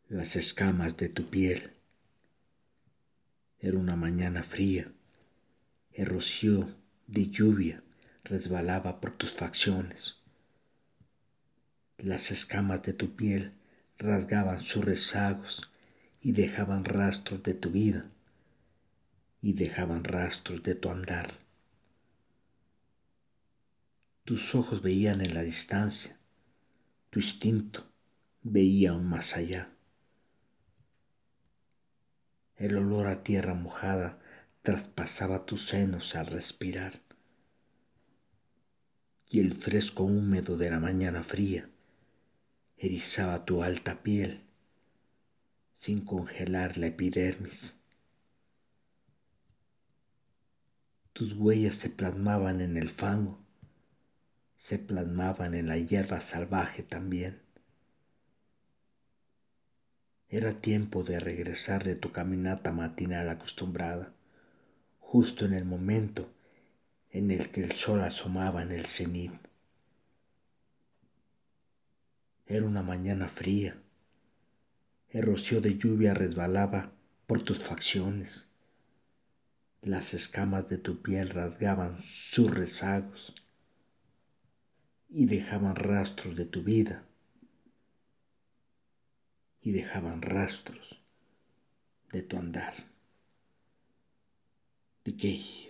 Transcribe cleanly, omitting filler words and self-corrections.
las escamas de tu piel. Era una mañana fría, el rocío de lluvia resbalaba por tus facciones. Las escamas de tu piel rasgaban sus rezagos y dejaban rastros de tu vida y dejaban rastros de tu andar. Tus ojos veían en la distancia, tu instinto veía aún más allá. El olor a tierra mojada traspasaba tus senos al respirar, y el fresco húmedo de la mañana fría erizaba tu alta piel sin congelar la epidermis. Tus huellas se plasmaban en el fango, se plasmaban en la hierba salvaje también. Era tiempo de regresar de tu caminata matinal acostumbrada, justo en el momento en el que el sol asomaba en el cenit. Era una mañana fría, el rocío de lluvia resbalaba por tus facciones, las escamas de tu piel rasgaban sus rezagos y dejaban rastros de tu vida y dejaban rastros de tu andar. Decay.